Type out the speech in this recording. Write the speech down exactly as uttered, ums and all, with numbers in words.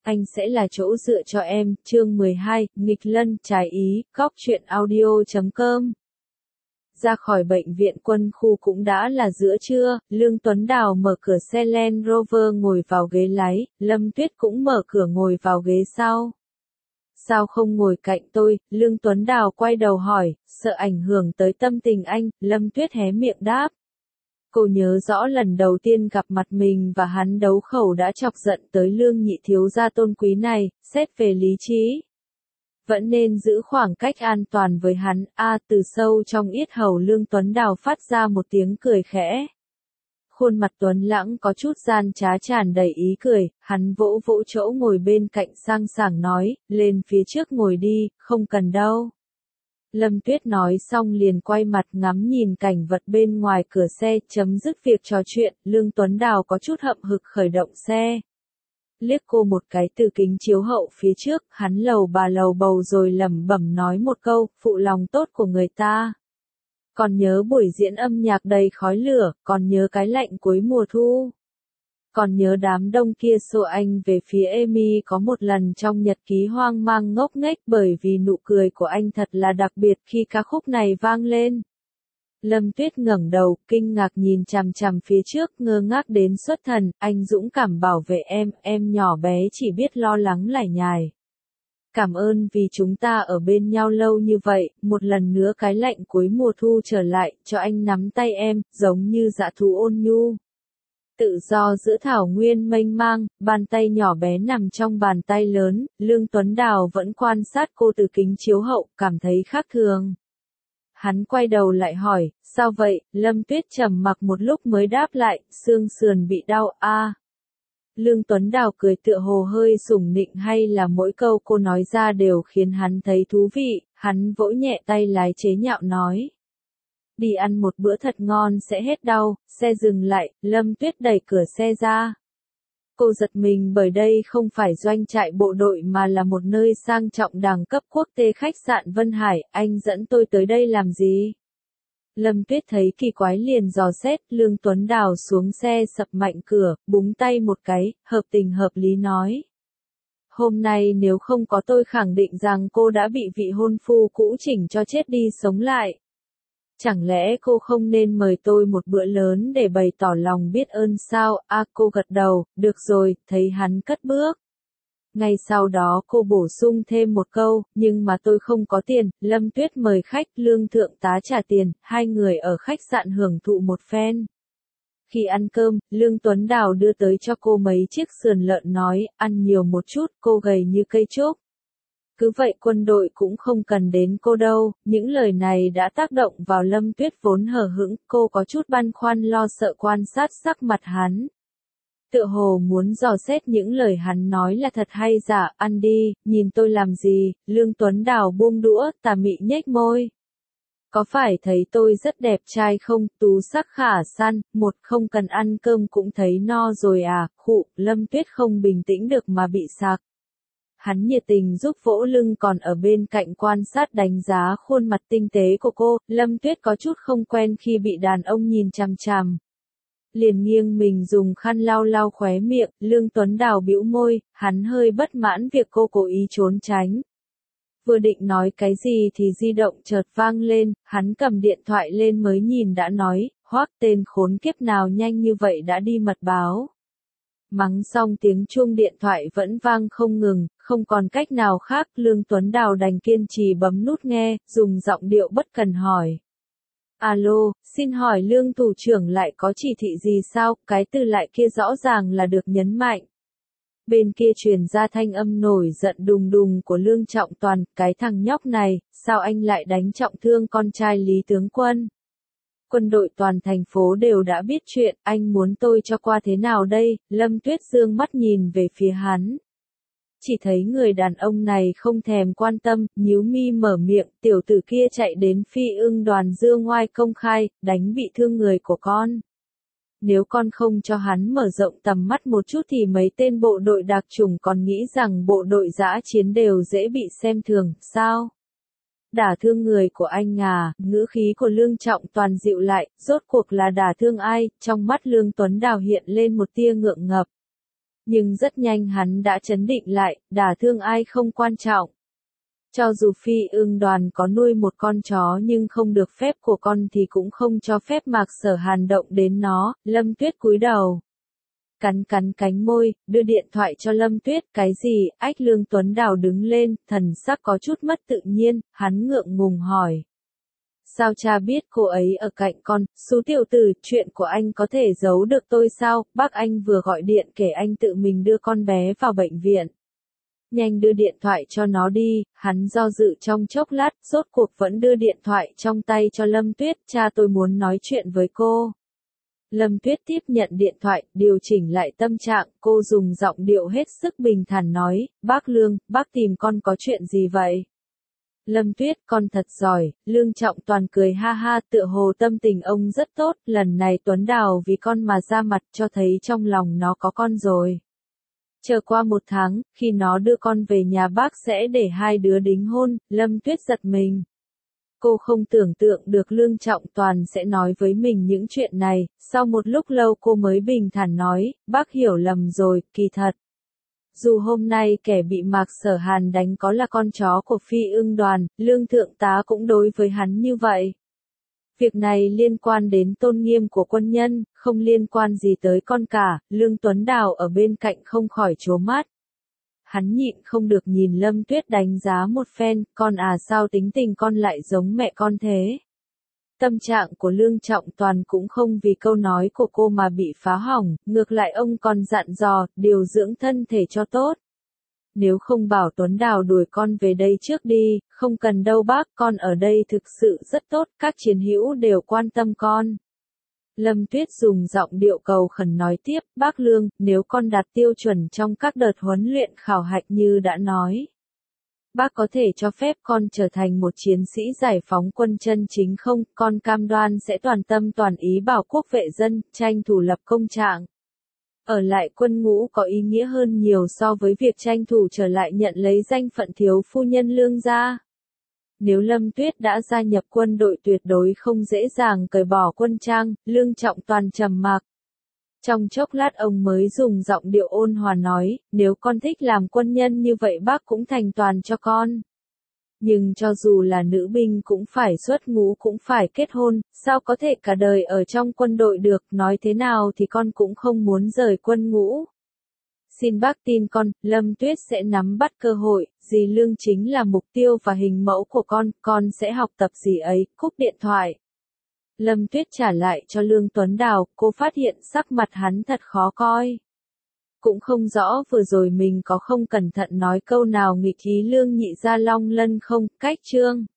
anh sẽ là chỗ dựa cho em, chương mười hai, nghịch lân, trái ý, góc truyện audio chấm com. Ra khỏi bệnh viện quân khu cũng đã là giữa trưa, Lương Tuấn Đào mở cửa xe Land Rover ngồi vào ghế lái, Lâm Tuyết cũng mở cửa ngồi vào ghế sau. Sao không ngồi cạnh tôi, Lương Tuấn Đào quay đầu hỏi, sợ ảnh hưởng tới tâm tình anh, Lâm Tuyết hé miệng đáp. Cô nhớ rõ lần đầu tiên gặp mặt mình và hắn đấu khẩu đã chọc giận tới Lương nhị thiếu gia tôn quý này, xét về lý trí. Vẫn nên giữ khoảng cách an toàn với hắn, a à, từ sâu trong yết hầu Lương Tuấn Đào phát ra một tiếng cười khẽ. Khuôn mặt Tuấn Lãng có chút gian trá tràn đầy ý cười, hắn vỗ vỗ chỗ ngồi bên cạnh sang sảng nói, lên phía trước ngồi đi, không cần đâu. Lâm Tuyết nói xong liền quay mặt ngắm nhìn cảnh vật bên ngoài cửa xe, chấm dứt việc trò chuyện, Lương Tuấn Đào có chút hậm hực khởi động xe. Liếc cô một cái từ kính chiếu hậu phía trước, hắn lầu bà lầu bầu rồi lẩm bẩm nói một câu, phụ lòng tốt của người ta. Còn nhớ buổi diễn âm nhạc đầy khói lửa, còn nhớ cái lạnh cuối mùa thu. Còn nhớ đám đông kia xô anh về phía Amy có một lần trong nhật ký hoang mang ngốc nghếch bởi vì nụ cười của anh thật là đặc biệt khi ca khúc này vang lên. Lâm Tuyết ngẩng đầu, kinh ngạc nhìn chằm chằm phía trước, ngơ ngác đến xuất thần, anh dũng cảm bảo vệ em, em nhỏ bé chỉ biết lo lắng lải nhải. Cảm ơn vì chúng ta ở bên nhau lâu như vậy, một lần nữa cái lạnh cuối mùa thu trở lại, cho anh nắm tay em, giống như dã thú ôn nhu. Tự do giữa thảo nguyên mênh mang, bàn tay nhỏ bé nằm trong bàn tay lớn, Lương Tuấn Đào vẫn quan sát cô từ kính chiếu hậu, cảm thấy khác thường. Hắn quay đầu lại hỏi, sao vậy, Lâm Tuyết trầm mặc một lúc mới đáp lại, xương sườn bị đau, a. À. Lương Tuấn Đào cười tựa hồ hơi sủng nịnh hay là mỗi câu cô nói ra đều khiến hắn thấy thú vị, hắn vỗ nhẹ tay lái chế nhạo nói. Đi ăn một bữa thật ngon sẽ hết đau, xe dừng lại, Lâm Tuyết đẩy cửa xe ra. Cô giật mình bởi đây không phải doanh trại bộ đội mà là một nơi sang trọng đẳng cấp quốc tế khách sạn Vân Hải, anh dẫn tôi tới đây làm gì? Lâm Tuyết thấy kỳ quái liền dò xét, Lương Tuấn Đào xuống xe sập mạnh cửa, búng tay một cái, hợp tình hợp lý nói. Hôm nay nếu không có tôi khẳng định rằng cô đã bị vị hôn phu cũ chỉnh cho chết đi sống lại. Chẳng lẽ cô không nên mời tôi một bữa lớn để bày tỏ lòng biết ơn sao? A à, cô gật đầu, được rồi, thấy hắn cất bước. Ngay sau đó cô bổ sung thêm một câu, nhưng mà tôi không có tiền, Lâm Tuyết mời khách, Lương thượng tá trả tiền, hai người ở khách sạn hưởng thụ một phen. Khi ăn cơm, Lương Tuấn Đào đưa tới cho cô mấy chiếc sườn lợn nói, ăn nhiều một chút, cô gầy như cây trúc. Cứ vậy quân đội cũng không cần đến cô đâu, những lời này đã tác động vào Lâm Tuyết vốn hờ hững, cô có chút băn khoăn lo sợ quan sát sắc mặt hắn. Tựa hồ muốn dò xét những lời hắn nói là thật hay giả, ăn đi, nhìn tôi làm gì, Lương Tuấn Đào buông đũa, tà mị nhếch môi. Có phải thấy tôi rất đẹp trai không, tú sắc khả san, một không cần ăn cơm cũng thấy no rồi à, khụ, Lâm Tuyết không bình tĩnh được mà bị sặc. Hắn nhiệt tình giúp vỗ lưng còn ở bên cạnh quan sát đánh giá khuôn mặt tinh tế của cô, Lâm Tuyết có chút không quen khi bị đàn ông nhìn chằm chằm. Liền nghiêng mình dùng khăn lau lau khóe miệng, Lương Tuấn Đào bĩu môi, hắn hơi bất mãn việc cô cố ý trốn tránh. Vừa định nói cái gì thì di động chợt vang lên, hắn cầm điện thoại lên mới nhìn đã nói, hoác tên khốn kiếp nào nhanh như vậy đã đi mật báo. Mắng xong tiếng chuông điện thoại vẫn vang không ngừng, không còn cách nào khác, Lương Tuấn Đào đành kiên trì bấm nút nghe, dùng giọng điệu bất cần hỏi. Alo, xin hỏi Lương thủ trưởng lại có chỉ thị gì sao, cái từ lại kia rõ ràng là được nhấn mạnh. Bên kia truyền ra thanh âm nổi giận đùng đùng của Lương Trọng Toàn, cái thằng nhóc này, sao anh lại đánh trọng thương con trai Lý tướng quân? Quân đội toàn thành phố đều đã biết chuyện, anh muốn tôi cho qua thế nào đây? Lâm Tuyết dương mắt nhìn về phía hắn. Chỉ thấy người đàn ông này không thèm quan tâm, nhíu mi mở miệng, tiểu tử kia chạy đến Phi Ưng đoàn dương ngoai công khai, đánh bị thương người của con. Nếu con không cho hắn mở rộng tầm mắt một chút thì mấy tên bộ đội đặc chủng còn nghĩ rằng bộ đội dã chiến đều dễ bị xem thường, sao? Đả thương người của anh à, ngữ khí của Lương Trọng Toàn dịu lại, rốt cuộc là đả thương ai, trong mắt Lương Tuấn Đào hiện lên một tia ngượng ngập. Nhưng rất nhanh hắn đã trấn định lại, đả thương ai không quan trọng. Cho dù Phi Ưng Đoàn có nuôi một con chó nhưng không được phép của con thì cũng không cho phép Mạc Sở Hàn động đến nó. Lâm Tuyết cúi đầu, cắn cắn cánh môi, đưa điện thoại cho Lâm Tuyết. Cái gì? Ách Lương Tuấn Đào đứng lên, thần sắc có chút mất tự nhiên, hắn ngượng ngùng hỏi. Sao cha biết cô ấy ở cạnh con? Xú tiểu tử, chuyện của anh có thể giấu được tôi sao? Bác anh vừa gọi điện kể anh tự mình đưa con bé vào bệnh viện. Nhanh đưa điện thoại cho nó đi. Hắn do dự trong chốc lát, rốt cuộc vẫn đưa điện thoại trong tay cho Lâm Tuyết. Cha tôi muốn nói chuyện với cô. Lâm Tuyết tiếp nhận điện thoại, điều chỉnh lại tâm trạng, cô dùng giọng điệu hết sức bình thản nói, bác Lương, bác tìm con có chuyện gì vậy? Lâm Tuyết, con thật giỏi. Lương Trọng Toàn cười ha ha, tựa hồ tâm tình ông rất tốt, lần này Tuấn Đào vì con mà ra mặt, cho thấy trong lòng nó có con rồi. Chờ qua một tháng, khi nó đưa con về nhà bác sẽ để hai đứa đính hôn. Lâm Tuyết giật mình. Cô không tưởng tượng được Lương Trọng Toàn sẽ nói với mình những chuyện này, sau một lúc lâu cô mới bình thản nói, bác hiểu lầm rồi, kỳ thật. Dù hôm nay kẻ bị Mạc Sở Hàn đánh có là con chó của Phi Ưng Đoàn, Lương Thượng tá cũng đối với hắn như vậy. Việc này liên quan đến tôn nghiêm của quân nhân, không liên quan gì tới con cả. Lương Tuấn Đào ở bên cạnh không khỏi trố mắt. Hắn nhịn không được nhìn Lâm Tuyết đánh giá một phen, con à sao tính tình con lại giống mẹ con thế. Tâm trạng của Lương Trọng Toàn cũng không vì câu nói của cô mà bị phá hỏng, ngược lại ông còn dặn dò, điều dưỡng thân thể cho tốt. Nếu không bảo Tuấn Đào đuổi con về đây trước đi, không cần đâu bác, con ở đây thực sự rất tốt, các chiến hữu đều quan tâm con. Lâm Tuyết dùng giọng điệu cầu khẩn nói tiếp, bác Lương, nếu con đạt tiêu chuẩn trong các đợt huấn luyện khảo hạch như đã nói. Bác có thể cho phép con trở thành một chiến sĩ giải phóng quân chân chính không, con cam đoan sẽ toàn tâm toàn ý bảo quốc vệ dân, tranh thủ lập công trạng. Ở lại quân ngũ có ý nghĩa hơn nhiều so với việc tranh thủ trở lại nhận lấy danh phận thiếu phu nhân Lương gia. Nếu Lâm Tuyết đã gia nhập quân đội tuyệt đối không dễ dàng cởi bỏ quân trang. Lương Trọng Toàn trầm mặc. Trong chốc lát ông mới dùng giọng điệu ôn hòa nói, nếu con thích làm quân nhân như vậy bác cũng thành toàn cho con. Nhưng cho dù là nữ binh cũng phải xuất ngũ cũng phải kết hôn, sao có thể cả đời ở trong quân đội được, nói thế nào thì con cũng không muốn rời quân ngũ. Xin bác tin con, Lâm Tuyết sẽ nắm bắt cơ hội, dì Lương chính là mục tiêu và hình mẫu của con, con sẽ học tập dì ấy. Cúp điện thoại. Lâm Tuyết trả lại cho Lương Tuấn Đào, cô phát hiện sắc mặt hắn thật khó coi. Cũng không rõ vừa rồi mình có không cẩn thận nói câu nào nghịch ý Lương Nhị Gia Long Lân không. Cách chương